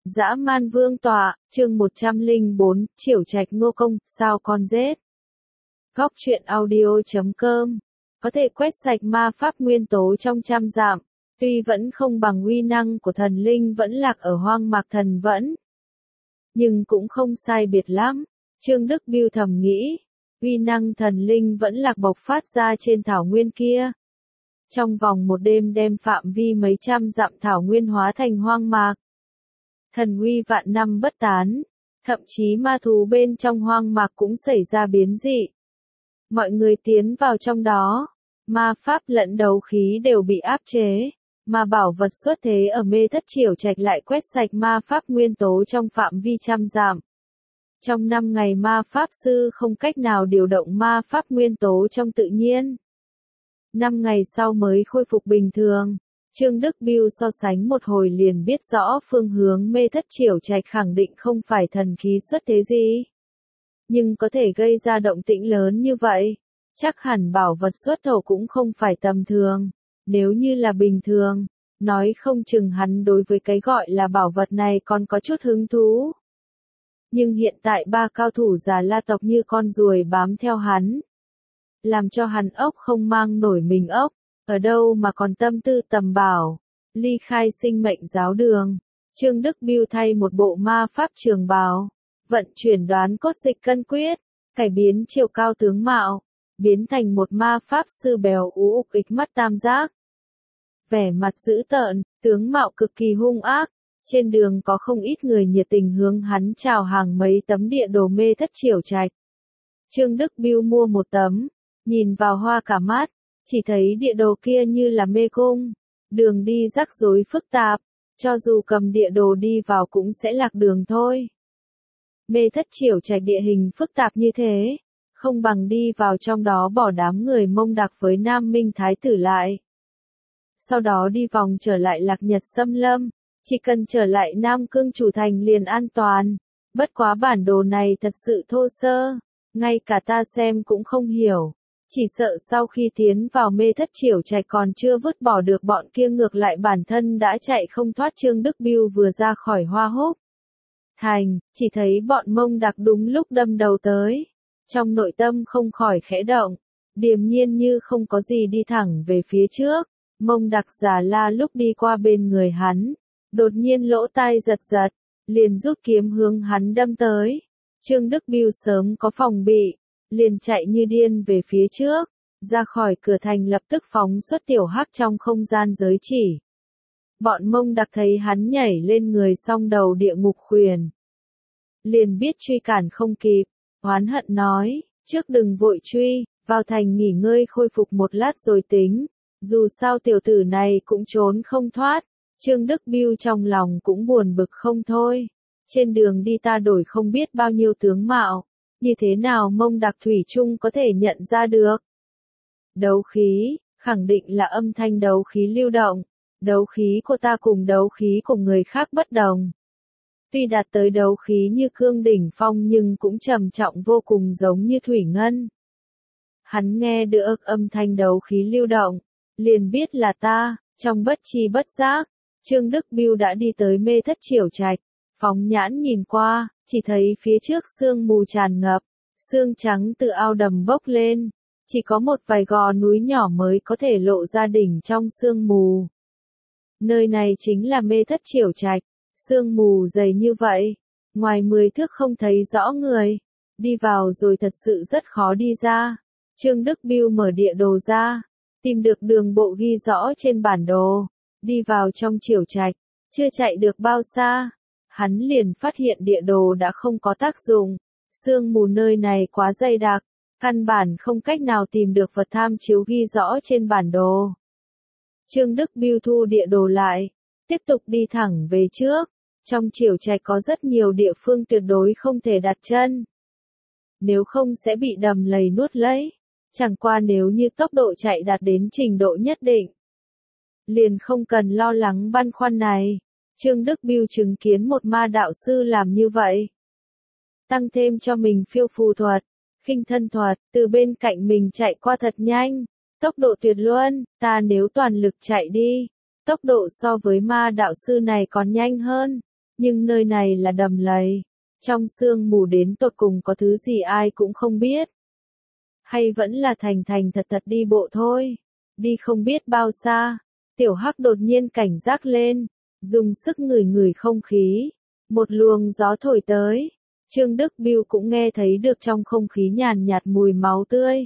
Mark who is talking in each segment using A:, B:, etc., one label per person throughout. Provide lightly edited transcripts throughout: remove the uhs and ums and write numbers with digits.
A: Dã man vương tọa, chương 104, Triểu Trạch Ngô Công, sao con rết. Góc truyện audio.com. Có thể quét sạch ma pháp nguyên tố trong trăm dặm, tuy vẫn không bằng uy năng của thần linh vẫn lạc ở hoang mạc thần vẫn. Nhưng cũng không sai biệt lắm, Trương Đức Biêu thầm nghĩ, uy năng thần linh vẫn lạc bộc phát ra trên thảo nguyên kia. Trong vòng một đêm đem phạm vi mấy trăm dặm thảo nguyên hóa thành hoang mạc. Thần uy vạn năm bất tán, thậm chí ma thú bên trong hoang mạc cũng xảy ra biến dị. Mọi người tiến vào trong đó, ma pháp lẫn đấu khí đều bị áp chế, mà bảo vật xuất thế ở Mê Thất Triểu Trạch lại quét sạch ma pháp nguyên tố trong phạm vi trăm dặm. Trong 5 ngày ma pháp sư không cách nào điều động ma pháp nguyên tố trong tự nhiên. 5 ngày sau mới khôi phục bình thường. Trương Đức Biêu so sánh một hồi liền biết rõ phương hướng Mê Thất Triểu Trạch khẳng định không phải thần khí xuất thế gì. Nhưng có thể gây ra động tĩnh lớn như vậy, chắc hẳn bảo vật xuất thổ cũng không phải tầm thường. Nếu như là bình thường, nói không chừng hắn đối với cái gọi là bảo vật này còn có chút hứng thú. Nhưng hiện tại 3 cao thủ già La tộc như con ruồi bám theo hắn. Làm cho hắn ốc không mang nổi mình ốc. Ở đâu mà còn tâm tư tầm bảo, ly khai sinh mệnh giáo đường. Trương Đức Biêu thay một bộ ma pháp trường bào, vận chuyển đoán cốt dịch cân quyết, cải biến chiều cao tướng mạo, biến thành một ma pháp sư bèo ú ịch mắt tam giác. Vẻ mặt dữ tợn, tướng mạo cực kỳ hung ác, trên đường có không ít người nhiệt tình hướng hắn chào hàng mấy tấm địa đồ Mê Thất Triểu Trạch. Trương Đức Biêu mua một tấm, nhìn vào hoa cả mắt. Chỉ thấy địa đồ kia như là mê cung, đường đi rắc rối phức tạp, cho dù cầm địa đồ đi vào cũng sẽ lạc đường thôi. Mê Thất Triểu Trạch địa hình phức tạp như thế, không bằng đi vào trong đó bỏ đám người Mông Đặc với Nam Minh Thái tử lại. Sau đó đi vòng trở lại Lạc Nhật Xâm Lâm, chỉ cần trở lại Nam Cương chủ thành liền an toàn. Bất quá bản đồ này thật sự thô sơ, ngay cả ta xem cũng không hiểu. Chỉ sợ sau khi tiến vào Mê Thất Triểu Trạch còn chưa vứt bỏ được bọn kia ngược lại bản thân đã chạy không thoát. Trương Đức Biêu vừa ra khỏi Hoa Húc thành, chỉ thấy bọn Mông Đặc đúng lúc đâm đầu tới. Trong nội tâm không khỏi khẽ động, điềm nhiên như không có gì đi thẳng về phía trước. Mông Đặc già La lúc đi qua bên người hắn, đột nhiên lỗ tai giật giật, liền rút kiếm hướng hắn đâm tới. Trương Đức Biêu sớm có phòng bị, liền chạy như điên về phía trước, ra khỏi cửa thành lập tức phóng xuất tiểu hắc trong không gian giới chỉ. Bọn Mông Đặc thấy hắn nhảy lên người song đầu địa ngục khuyển, liền biết truy cản không kịp, oán hận nói, trước đừng vội truy, vào thành nghỉ ngơi khôi phục một lát rồi tính, dù sao tiểu tử này cũng trốn không thoát. Trương Đức Biêu trong lòng cũng buồn bực không thôi, trên đường đi ta đổi không biết bao nhiêu tướng mạo. Như thế nào Mông Đặc thủy chung có thể nhận ra được? Đấu khí, khẳng định là âm thanh đấu khí lưu động. Đấu khí của ta cùng đấu khí của người khác bất đồng. Tuy đạt tới đấu khí như cương đỉnh phong nhưng cũng trầm trọng vô cùng giống như thủy ngân. Hắn nghe được âm thanh đấu khí lưu động, liền biết là ta. Trong bất tri bất giác, Trương Đức Biêu đã đi tới Mê Thất Triểu Trạch. Phóng nhãn nhìn qua, chỉ thấy phía trước sương mù tràn ngập, sương trắng từ ao đầm bốc lên, chỉ có một vài gò núi nhỏ mới có thể lộ ra đỉnh trong sương mù. Nơi này chính là Mê Thất Triểu Trạch, sương mù dày như vậy, ngoài 10 thước không thấy rõ người, đi vào rồi thật sự rất khó đi ra. Trương Đức Biêu mở địa đồ ra, tìm được đường bộ ghi rõ trên bản đồ, đi vào trong Triểu Trạch, chưa chạy được bao xa. Hắn liền phát hiện địa đồ đã không có tác dụng, sương mù nơi này quá dày đặc, căn bản không cách nào tìm được vật tham chiếu ghi rõ trên bản đồ. Trương Đức Biêu thu địa đồ lại, tiếp tục đi thẳng về trước, trong Triểu Trạch có rất nhiều địa phương tuyệt đối không thể đặt chân. Nếu không sẽ bị đầm lầy nuốt lấy, chẳng qua nếu như tốc độ chạy đạt đến trình độ nhất định, liền không cần lo lắng băn khoăn này. Trương Đức Biêu chứng kiến một ma đạo sư làm như vậy. Tăng thêm cho mình phiêu phù thuật, khinh thân thuật, từ bên cạnh mình chạy qua thật nhanh, tốc độ tuyệt luôn, ta nếu toàn lực chạy đi, tốc độ so với ma đạo sư này còn nhanh hơn. Nhưng nơi này là đầm lầy, trong sương mù đến tột cùng có thứ gì ai cũng không biết. Hay vẫn là thành thành thật thật đi bộ thôi. Đi không biết bao xa, Tiểu Hắc đột nhiên cảnh giác lên, dùng sức ngửi ngửi không khí. Một luồng gió thổi tới, Trương Đức Bưu cũng nghe thấy được trong không khí nhàn nhạt mùi máu tươi.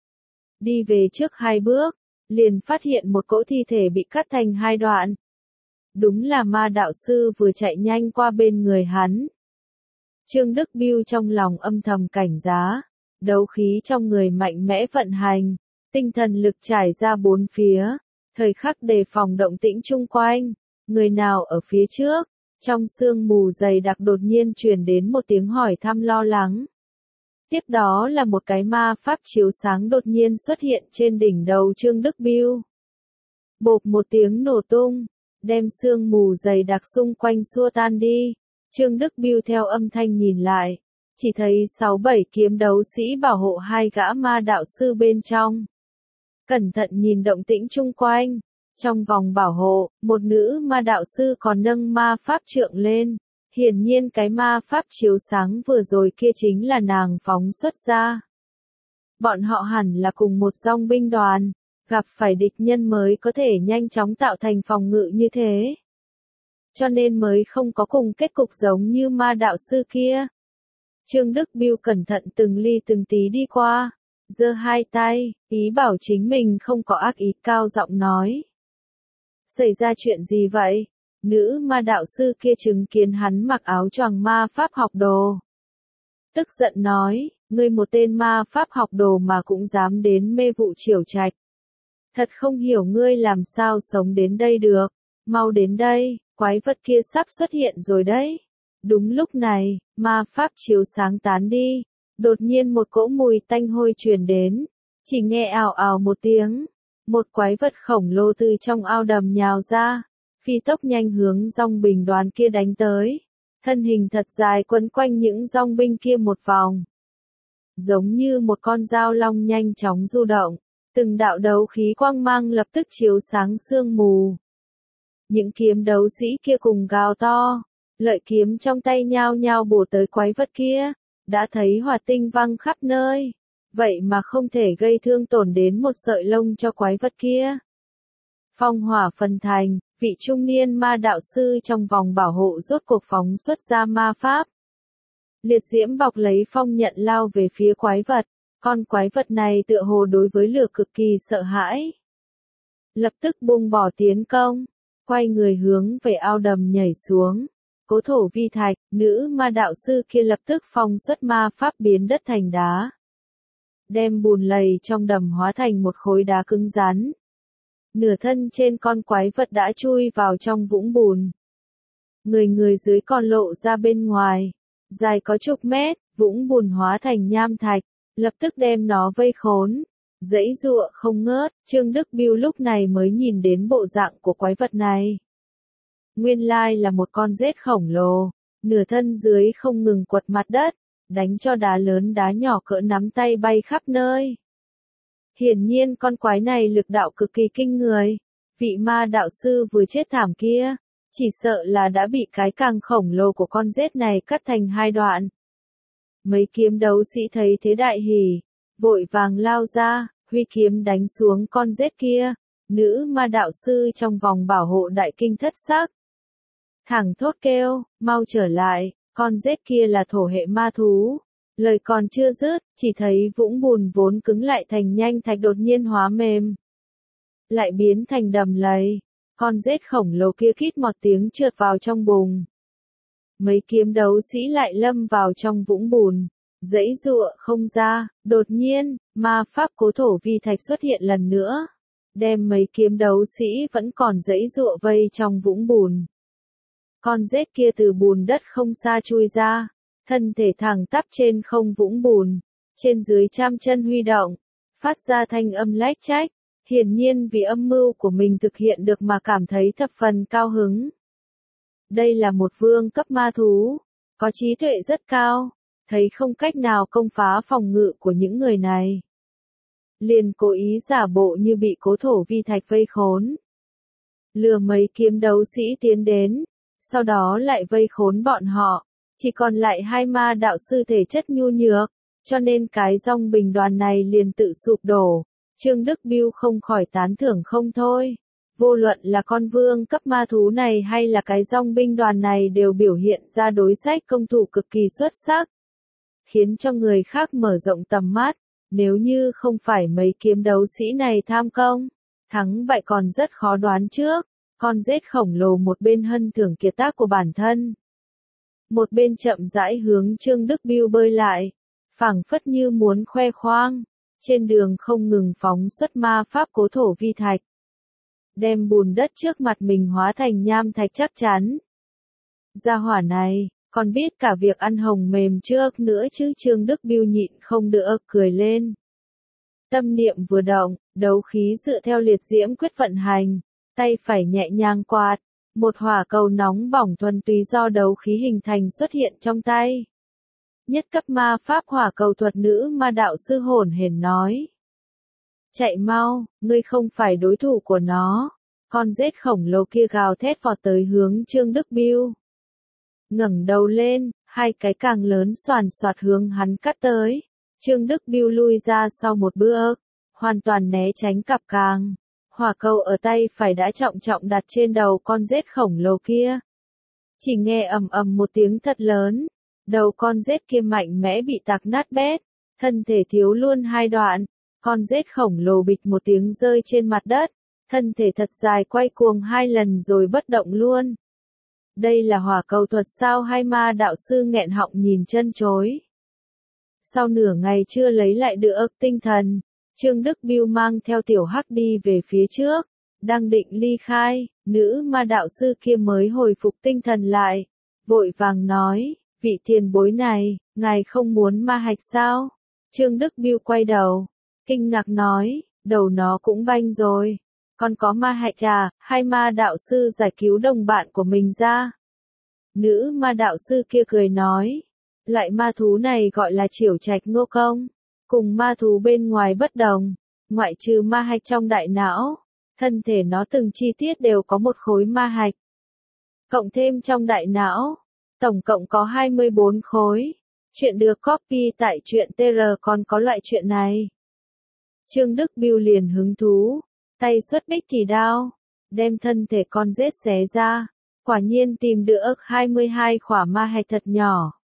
A: Đi về trước 2 bước, liền phát hiện một cỗ thi thể bị cắt thành 2 đoạn. Đúng là ma đạo sư vừa chạy nhanh qua bên người hắn. Trương Đức Bưu trong lòng âm thầm cảnh giá, đấu khí trong người mạnh mẽ vận hành, tinh thần lực trải ra bốn phía, thời khắc đề phòng động tĩnh chung quanh, người nào ở phía trước. Trong sương mù dày đặc đột nhiên truyền đến một tiếng hỏi thăm lo lắng. Tiếp đó là một cái ma pháp chiếu sáng đột nhiên xuất hiện trên đỉnh đầu Trương Đức Bưu. Bộp một tiếng nổ tung, đem sương mù dày đặc xung quanh xua tan đi. Trương Đức Bưu theo âm thanh nhìn lại, chỉ thấy 6-7 kiếm đấu sĩ bảo hộ 2 gã ma đạo sư bên trong. Cẩn thận nhìn động tĩnh chung quanh. Trong vòng bảo hộ, một nữ ma đạo sư còn nâng ma pháp trượng lên. Hiển nhiên cái ma pháp chiếu sáng vừa rồi kia chính là nàng phóng xuất ra. Bọn họ hẳn là cùng một dòng binh đoàn, gặp phải địch nhân mới có thể nhanh chóng tạo thành phòng ngự như thế. Cho nên mới không có cùng kết cục giống như ma đạo sư kia. Trương Đức Bưu cẩn thận từng ly từng tí đi qua, giơ 2 tay, ý bảo chính mình không có ác ý, cao giọng nói. Xảy ra chuyện gì vậy? Nữ ma đạo sư kia chứng kiến hắn mặc áo choàng ma pháp học đồ. Tức giận nói, ngươi một tên ma pháp học đồ mà cũng dám đến mê vụ Triểu Trạch. Thật không hiểu ngươi làm sao sống đến đây được, mau đến đây, quái vật kia sắp xuất hiện rồi đấy. Đúng lúc này, ma pháp chiếu sáng tán đi, đột nhiên một cỗ mùi tanh hôi truyền đến, chỉ nghe ào ào một tiếng. Một quái vật khổng lồ từ trong ao đầm nhào ra, phi tốc nhanh hướng dòng binh đoàn kia đánh tới. Thân hình thật dài quấn quanh những dòng binh kia một vòng. Giống như một con dao long nhanh chóng du động, từng đạo đấu khí quang mang lập tức chiếu sáng sương mù. Những kiếm đấu sĩ kia cùng gào to, lợi kiếm trong tay nhao nhao bổ tới quái vật kia, đã thấy hỏa tinh văng khắp nơi. Vậy mà không thể gây thương tổn đến một sợi lông cho quái vật kia. Phong hỏa phân thành, vị trung niên ma đạo sư trong vòng bảo hộ rốt cuộc phóng xuất ra ma pháp. Liệt diễm bọc lấy phong nhận lao về phía quái vật, con quái vật này tựa hồ đối với lửa cực kỳ sợ hãi. Lập tức buông bỏ tiến công, quay người hướng về ao đầm nhảy xuống. Cố thổ vi thạch, nữ ma đạo sư kia lập tức phóng xuất ma pháp biến đất thành đá. Đem bùn lầy trong đầm hóa thành một khối đá cứng rắn. Nửa thân trên con quái vật đã chui vào trong vũng bùn. Người dưới còn lộ ra bên ngoài, dài có chục mét, vũng bùn hóa thành nham thạch, lập tức đem nó vây khốn. Giãy giụa không ngớt, Trương Đức Bưu lúc này mới nhìn đến bộ dạng của quái vật này. Nguyên lai là một con rết khổng lồ, nửa thân dưới không ngừng quật mặt đất, đánh cho đá lớn đá nhỏ cỡ nắm tay bay khắp nơi. Hiển nhiên con quái này lực đạo cực kỳ kinh người, vị ma đạo sư vừa chết thảm kia, chỉ sợ là đã bị cái càng khổng lồ của con rết này cắt thành 2 đoạn. Mấy kiếm đấu sĩ thấy thế đại hỉ, vội vàng lao ra, huy kiếm đánh xuống con rết kia, nữ ma đạo sư trong vòng bảo hộ đại kinh thất sắc. Thẳng thốt kêu, mau trở lại, con rết kia là thổ hệ ma thú. Lời còn chưa dứt, chỉ thấy vũng bùn vốn cứng lại thành nhanh thạch đột nhiên hóa mềm. Lại biến thành đầm lầy, con rết khổng lồ kia kít một tiếng trượt vào trong bùn. Mấy kiếm đấu sĩ lại lâm vào trong vũng bùn, giãy giụa không ra, đột nhiên, ma pháp cố thổ vi thạch xuất hiện lần nữa. Đem mấy kiếm đấu sĩ vẫn còn giãy giụa vây trong vũng bùn. Con rết kia từ bùn đất không xa chui ra, thân thể thẳng tắp trên không vũng bùn, trên dưới trăm chân huy động, phát ra thanh âm lách chách, hiển nhiên vì âm mưu của mình thực hiện được mà cảm thấy thập phần cao hứng. Đây là một vương cấp ma thú, có trí tuệ rất cao, thấy không cách nào công phá phòng ngự của những người này. Liền cố ý giả bộ như bị cố thổ vi thạch vây khốn. Lừa mấy kiếm đấu sĩ tiến đến, sau đó lại vây khốn bọn họ. Chỉ còn lại hai ma đạo sư thể chất nhu nhược, cho nên cái dòng binh đoàn này liền tự sụp đổ. Trương Đức Biêu không khỏi tán thưởng không thôi. Vô luận là con vương cấp ma thú này hay là cái dòng binh đoàn này đều biểu hiện ra đối sách công thủ cực kỳ xuất sắc, khiến cho người khác mở rộng tầm mắt. Nếu như không phải mấy kiếm đấu sĩ này tham công, thắng bại còn rất khó đoán trước. Con rết khổng lồ một bên hân thưởng kiệt tác của bản thân, một bên chậm rãi hướng Trương Đức Biêu bơi lại, phảng phất như muốn khoe khoang. Trên đường không ngừng phóng xuất ma pháp cố thổ vi thạch, đem bùn đất trước mặt mình hóa thành nham thạch chắc chắn. Gia hỏa này, còn biết cả việc ăn hồng mềm trước nữa chứ. Trương Đức Biêu nhịn không được cười lên. Tâm niệm vừa động, đấu khí dựa theo liệt diễm quyết vận hành, tay phải nhẹ nhàng quạt, một hỏa cầu nóng bỏng thuần túy do đấu khí hình thành xuất hiện trong tay. Nhất cấp ma pháp hỏa cầu thuật nữ ma đạo sư hồn hển nói. Chạy mau, ngươi không phải đối thủ của nó. Con rết khổng lồ kia gào thét vọt tới hướng Trương Đức Biêu. Ngẩng đầu lên, hai cái càng lớn xoàn xoạt hướng hắn cắt tới. Trương Đức Biêu lui ra sau một bước, hoàn toàn né tránh cặp càng. Hỏa cầu ở tay phải đã trọng trọng đặt trên đầu con rết khổng lồ kia. Chỉ nghe ầm ầm một tiếng thật lớn, đầu con rết kia mạnh mẽ bị tạc nát bét, thân thể thiếu luôn hai đoạn. Con rết khổng lồ bịch một tiếng rơi trên mặt đất, thân thể thật dài quay cuồng hai lần rồi bất động luôn. Đây là hỏa cầu thuật sao? Hai ma đạo sư nghẹn họng nhìn chân chối. Sau nửa ngày chưa lấy lại được tinh thần, Trương Đức Biêu mang theo tiểu hắc đi về phía trước, đang định ly khai, nữ ma đạo sư kia mới hồi phục tinh thần lại, vội vàng nói, vị tiền bối này, ngài không muốn ma hạch sao? Trương Đức Biêu quay đầu, kinh ngạc nói, đầu nó cũng banh rồi, còn có ma hạch à? Hai ma đạo sư giải cứu đồng bạn của mình ra. Nữ ma đạo sư kia cười nói, loại ma thú này gọi là Chiểu Trạch Ngô Công, cùng ma thú bên ngoài bất đồng, ngoại trừ ma hạch trong đại não, thân thể nó từng chi tiết đều có một khối ma hạch. Cộng thêm trong đại não, tổng cộng có 24 khối. Chuyện được copy tại truyện TR. Còn có loại chuyện này. Trương Đức Biêu liền hứng thú, tay xuất bích thì đao, đem thân thể con rết xé ra, quả nhiên tìm được 22 khỏa ma hạch thật nhỏ.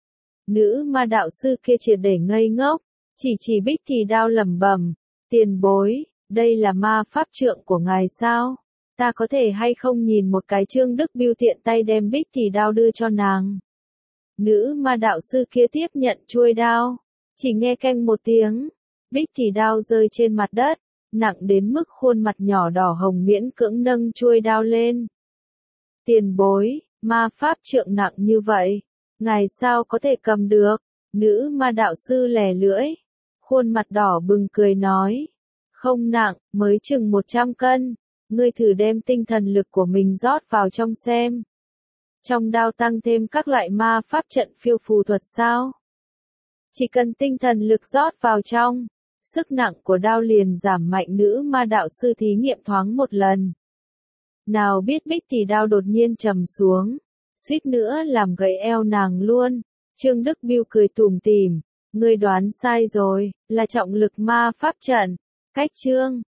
A: Nữ ma đạo sư kia triệt để ngây ngốc, chỉ bích thì đao lẩm bẩm, tiền bối, đây là ma pháp trượng của ngài sao? Ta có thể hay không nhìn một cái? Trương Đức Biêu tiện tay đem bích thì đao đưa cho nàng. Nữ ma đạo sư kia tiếp nhận chuôi đao, chỉ nghe keng một tiếng, bích thì đao rơi trên mặt đất, nặng đến mức khuôn mặt nhỏ đỏ hồng miễn cưỡng nâng chuôi đao lên. Tiền bối, ma pháp trượng nặng như vậy, ngài sao có thể cầm được? Nữ ma đạo sư lè lưỡi, khuôn mặt đỏ bừng cười nói, không nặng, mới chừng 100 cân, ngươi thử đem tinh thần lực của mình rót vào trong xem. Trong đao tăng thêm các loại ma pháp trận phiêu phù thuật sao? Chỉ cần tinh thần lực rót vào trong, sức nặng của đao liền giảm mạnh. Nữ ma đạo sư thí nghiệm thoáng một lần. Nào biết bích thì đao đột nhiên trầm xuống, suýt nữa làm gãy eo nàng luôn. Trương Đức Biêu cười tủm tỉm, ngươi đoán sai rồi, là trọng lực ma pháp trận. Cách chương